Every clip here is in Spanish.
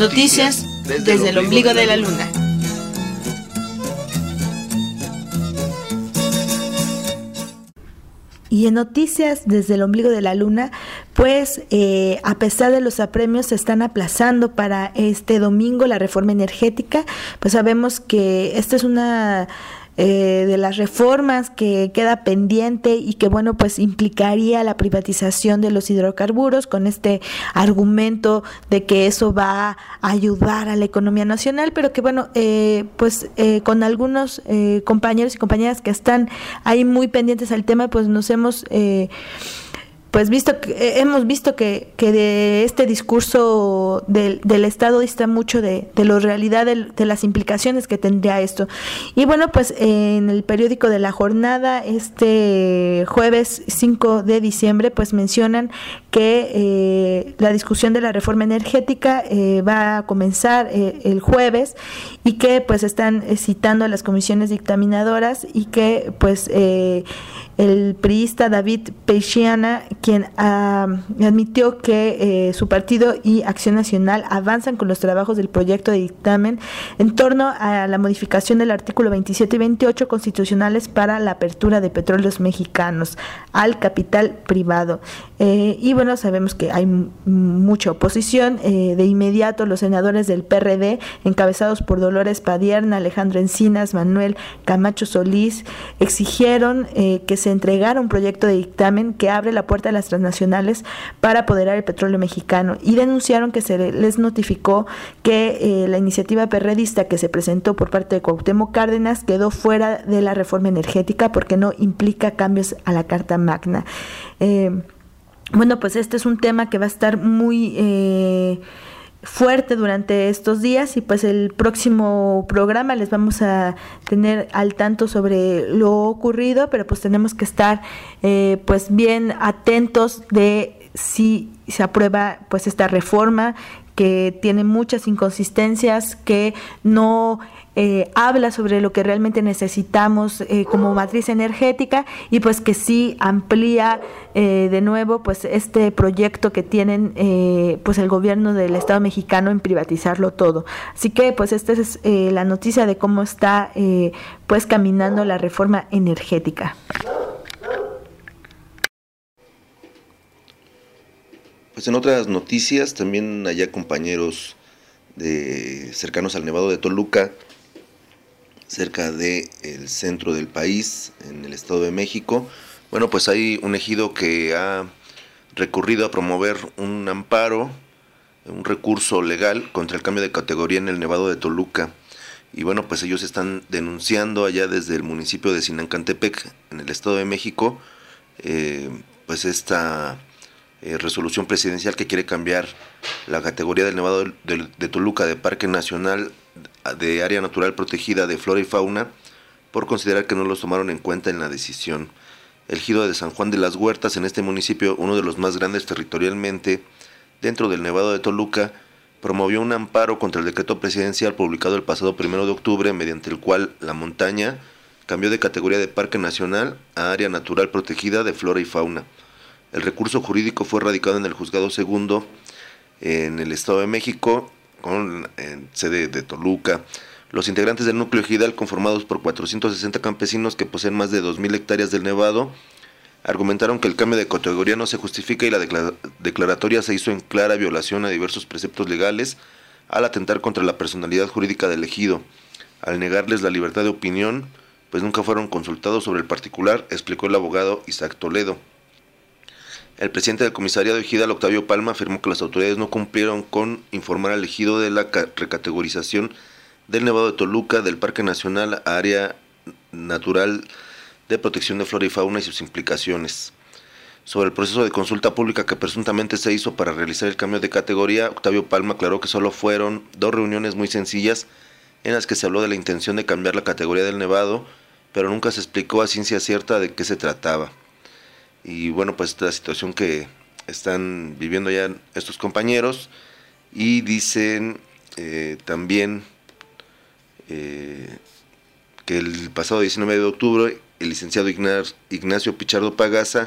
Noticias desde el ombligo de la luna. Y en noticias desde el ombligo de la luna, pues a pesar de los apremios se están aplazando para este domingo la reforma energética. Pues sabemos que esta es una de las reformas que queda pendiente y que bueno, pues implicaría la privatización de los hidrocarburos, con este argumento de que eso va a ayudar a la economía nacional, pero que bueno, con algunos compañeros y compañeras que están ahí muy pendientes al tema, pues nos hemos hemos visto que de este discurso del Estado dista mucho de la realidad de las implicaciones que tendría esto. Y bueno, pues en el periódico de La Jornada, este jueves 5 de diciembre, pues mencionan que la discusión de la reforma energética va a comenzar el jueves, y que pues están citando a las comisiones dictaminadoras, y que pues el priista David Peixiana, quien admitió que su partido y Acción Nacional avanzan con los trabajos del proyecto de dictamen en torno a la modificación del artículo 27 y 28 constitucionales para la apertura de petróleos mexicanos al capital privado. Y bueno, sabemos que hay mucha oposición. De inmediato los senadores del PRD, encabezados por Dolores Padierna, Alejandro Encinas, Manuel Camacho Solís, exigieron que se entregara un proyecto de dictamen que abre la puerta a las transnacionales para apoderar el petróleo mexicano, y denunciaron que se les notificó que la iniciativa perredista que se presentó por parte de Cuauhtémoc Cárdenas quedó fuera de la reforma energética porque no implica cambios a la Carta Magna. Bueno, pues este es un tema que va a estar muy fuerte durante estos días, y pues el próximo programa les vamos a tener al tanto sobre lo ocurrido, pero pues tenemos que estar pues bien atentos de si se aprueba pues esta reforma, que tiene muchas inconsistencias, que no habla sobre lo que realmente necesitamos como matriz energética, y pues que sí amplía de nuevo pues este proyecto que tienen pues el gobierno del Estado mexicano en privatizarlo todo. Así que pues esta es la noticia de cómo está pues caminando la reforma energética. Pues en otras noticias, también allá compañeros cercanos al Nevado de Toluca, cerca del centro del país, en el Estado de México, bueno, pues hay un ejido que ha recurrido a promover un amparo, un recurso legal contra el cambio de categoría en el Nevado de Toluca. Y bueno, pues ellos están denunciando allá desde el municipio de Sinancantepec, en el Estado de México, pues esta resolución presidencial que quiere cambiar la categoría del Nevado de Toluca de Parque Nacional de Área Natural Protegida de Flora y Fauna, por considerar que no los tomaron en cuenta en la decisión. El ejido de San Juan de las Huertas, en este municipio, uno de los más grandes territorialmente dentro del Nevado de Toluca, promovió un amparo contra el decreto presidencial publicado el pasado 1 de octubre, mediante el cual la montaña cambió de categoría de Parque Nacional a Área Natural Protegida de Flora y Fauna. El recurso jurídico fue radicado en el Juzgado Segundo en el Estado de México, con sede de Toluca. Los integrantes del núcleo ejidal, conformados por 460 campesinos que poseen más de 2,000 hectáreas del Nevado, argumentaron que el cambio de categoría no se justifica y la declaratoria se hizo en clara violación a diversos preceptos legales, al atentar contra la personalidad jurídica del ejido. Al negarles la libertad de opinión, pues nunca fueron consultados sobre el particular, explicó el abogado Isaac Toledo. El presidente del comisariado ejidal, Octavio Palma, afirmó que las autoridades no cumplieron con informar al ejido de la recategorización del Nevado de Toluca del Parque Nacional a Área Natural de Protección de Flora y Fauna y sus implicaciones. Sobre el proceso de consulta pública que presuntamente se hizo para realizar el cambio de categoría, Octavio Palma aclaró que solo fueron 2 reuniones muy sencillas en las que se habló de la intención de cambiar la categoría del Nevado, pero nunca se explicó a ciencia cierta de qué se trataba. Y bueno, pues esta situación que están viviendo ya estos compañeros, y dicen también que el pasado 19 de octubre el licenciado Ignacio Pichardo Pagaza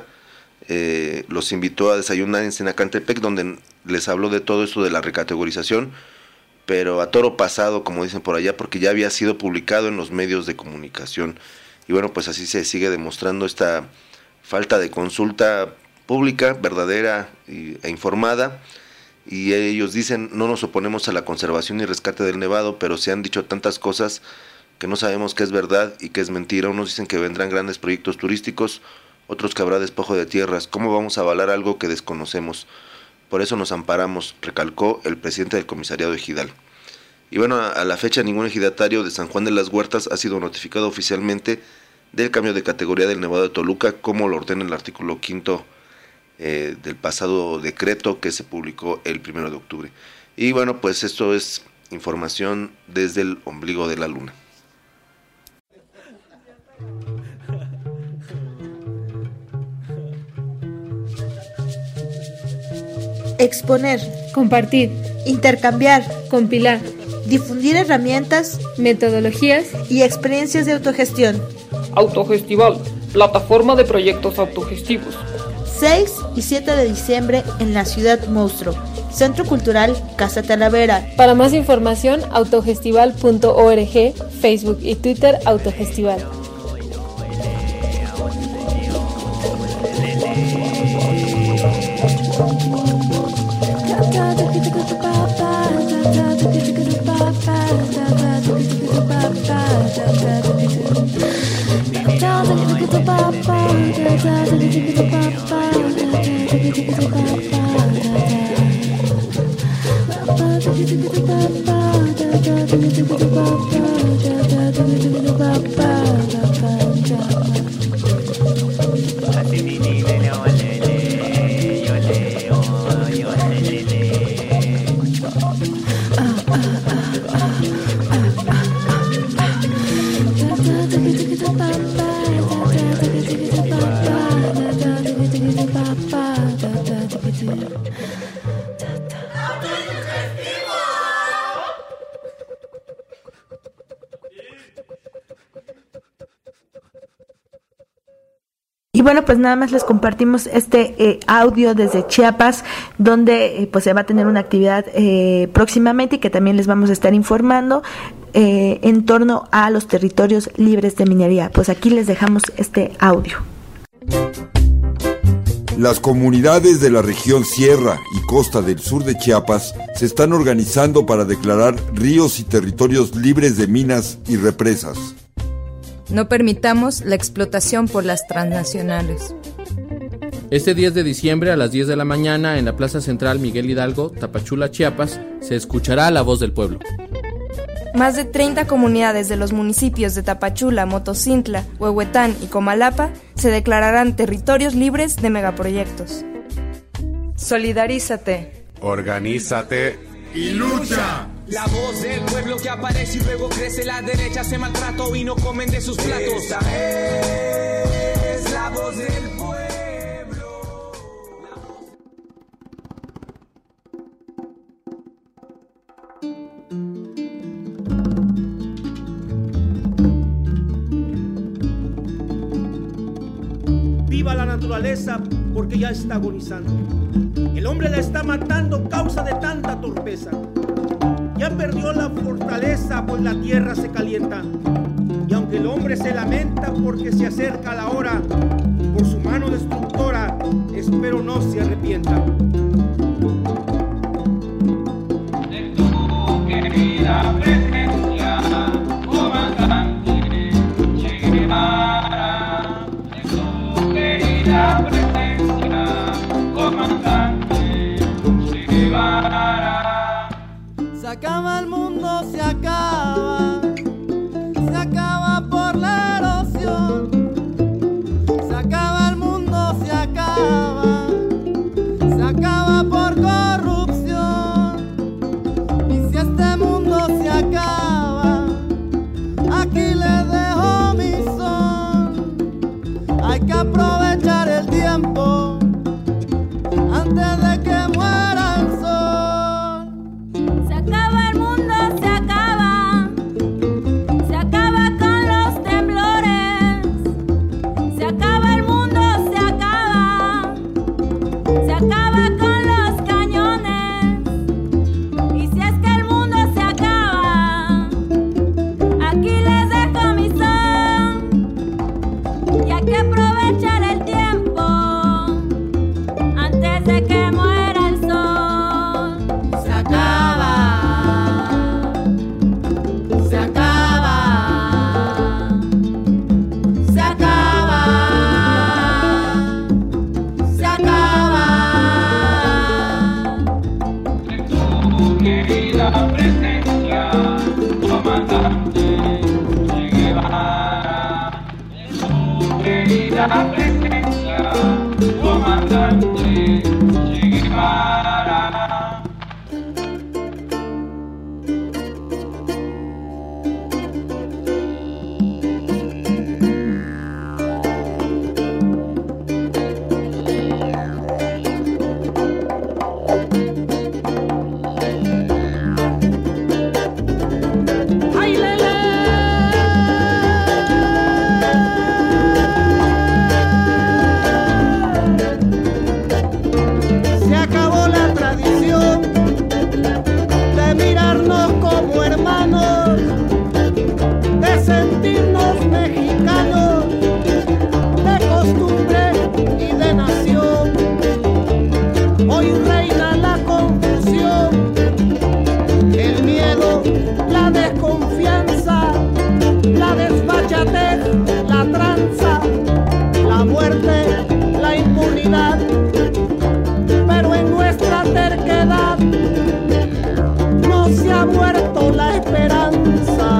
los invitó a desayunar en Sinancantepec, donde les habló de todo esto de la recategorización, pero a toro pasado, como dicen por allá, porque ya había sido publicado en los medios de comunicación. Y bueno, pues así se sigue demostrando esta falta de consulta pública, verdadera e informada. Y ellos dicen: no nos oponemos a la conservación y rescate del nevado, pero se han dicho tantas cosas que no sabemos qué es verdad y qué es mentira. Unos dicen que vendrán grandes proyectos turísticos, otros que habrá despojo de tierras. ¿Cómo vamos a avalar algo que desconocemos? Por eso nos amparamos, recalcó el presidente del comisariado ejidal. Y bueno, a la fecha ningún ejidatario de San Juan de las Huertas ha sido notificado oficialmente del cambio de categoría del nevado de Toluca, como lo ordena el artículo 5 del pasado decreto que se publicó el 1 de octubre. Y bueno, pues esto es información desde el ombligo de la luna. Exponer, compartir, intercambiar, compilar, difundir herramientas, metodologías y experiencias de autogestión. Autogestival, plataforma de proyectos autogestivos. 6 y 7 de diciembre en la Ciudad Monstruo, Centro Cultural Casa Talavera. Para más información, autogestival.org, Facebook y Twitter Autogestival. Y bueno, pues nada más les compartimos este audio desde Chiapas, donde pues se va a tener una actividad próximamente y que también les vamos a estar informando en torno a los territorios libres de minería. Pues aquí les dejamos este audio. Las comunidades de la región Sierra y Costa del Sur de Chiapas se están organizando para declarar ríos y territorios libres de minas y represas. No permitamos la explotación por las transnacionales. Este 10 de diciembre a las 10 de la mañana en la Plaza Central Miguel Hidalgo, Tapachula, Chiapas, se escuchará la voz del pueblo. Más de 30 comunidades de los municipios de Tapachula, Motocintla, Huehuetán y Comalapa se declararán territorios libres de megaproyectos. Solidarízate. Organízate y lucha. La voz del pueblo que aparece y luego crece. La derecha hace maltrato y no comen de sus platos. Esta es la voz del pueblo. Viva la naturaleza porque ya está agonizando. El hombre la está matando causa de tanta torpeza. Ya perdió la fortaleza, pues la tierra se calienta. Y aunque el hombre se lamenta porque se acerca la hora, por su mano destructora, espero no se arrepienta. De tu querida presencia, comandante Che Guevara. De tu querida presencia, comandante Che Guevara. Se acaba el mundo, se acaba por la erosión. Se acaba el mundo, se acaba por corrupción. Y si este mundo se acaba, aquí le dejo mi son. Hay que aprovechar el tiempo antes de que muera el sol. Se acaba el mundo, se acaba aprovechar el tiempo antes de que muera el sol. Se acaba, se acaba, se acaba, se acaba. En tu querida presencia, comandante Che Guevara. En tu querida presencia, comandante Che Guevara. ¡Ay, lele! Se acabó la tradición de mirarnos como hermanos, de sentirnos mexicanos, de costumbre y de nación. Hoy reina la confusión, el miedo, la desconfianza, la desfachatez, la tranza, la muerte, la impunidad. Pero en nuestra terquedad no se ha muerto la esperanza.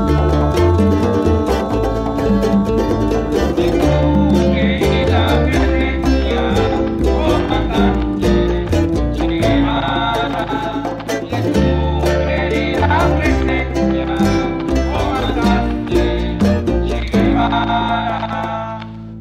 Querida presencia, comandante Che Guevara. En tu querida presencia, comandante Che Guevara.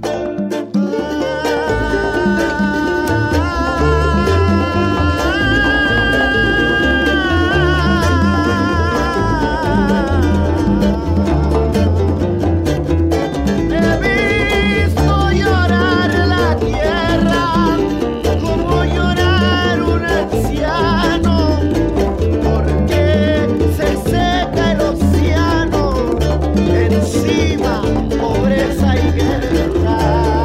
He visto llorar la tierra como llorar un anciano, porque se seca el océano, encima pobreza y guerra.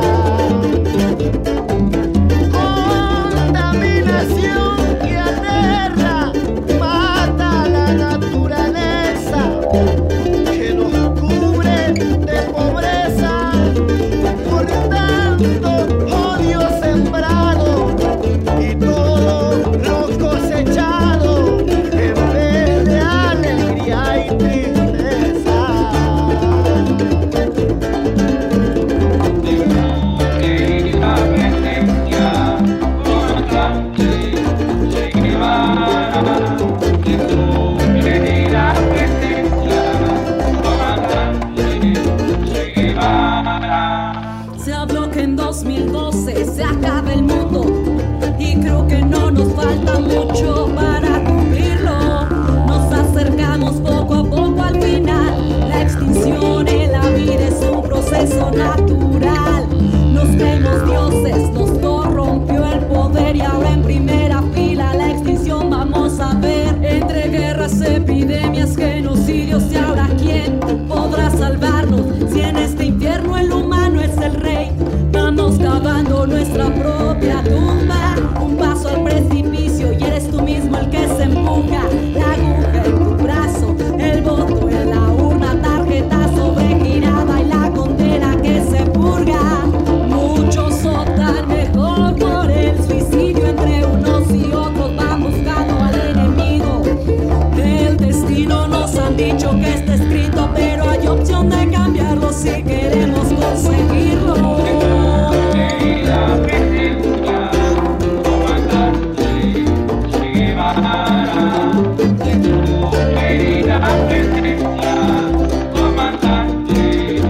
Contaminación que aterra, mata a la naturaleza, que nos cubre de pobreza, por tanto odio sembrado y todo lo cosechado, en vez de alegría y tristeza. Querida presencia, comandante Che Guevara. En tu querida presencia, comandante Che Guevara. Se habló que en 2012 se acaba el mundo y creo que no nos falta mucho para cumplirlo. Nos acercamos poco a poco al final. La extinción en la vida es un proceso natural. Nos vemos dioses, nos corrompió el poder y ahora en primera fila la extinción vamos a ver. Entre guerras, epidemias, genocidios y ahora quién podrá salvarnos si en este infierno el humano es el rey. Vamos cavando nuestra propia tumba, un paso al precipicio y eres tú mismo el que se empuja. La aguja en tu brazo, el voto en la urna, tarjeta sobregirada y la condena que se purga. Muchos optan mejor por el suicidio, entre unos y otros van buscando al enemigo. El destino nos han dicho que está escrito, pero hay opción de cambiarlo si queremos conseguirlo. Querida presencia, comandante Che Guevara. En tu querida presencia, comandante.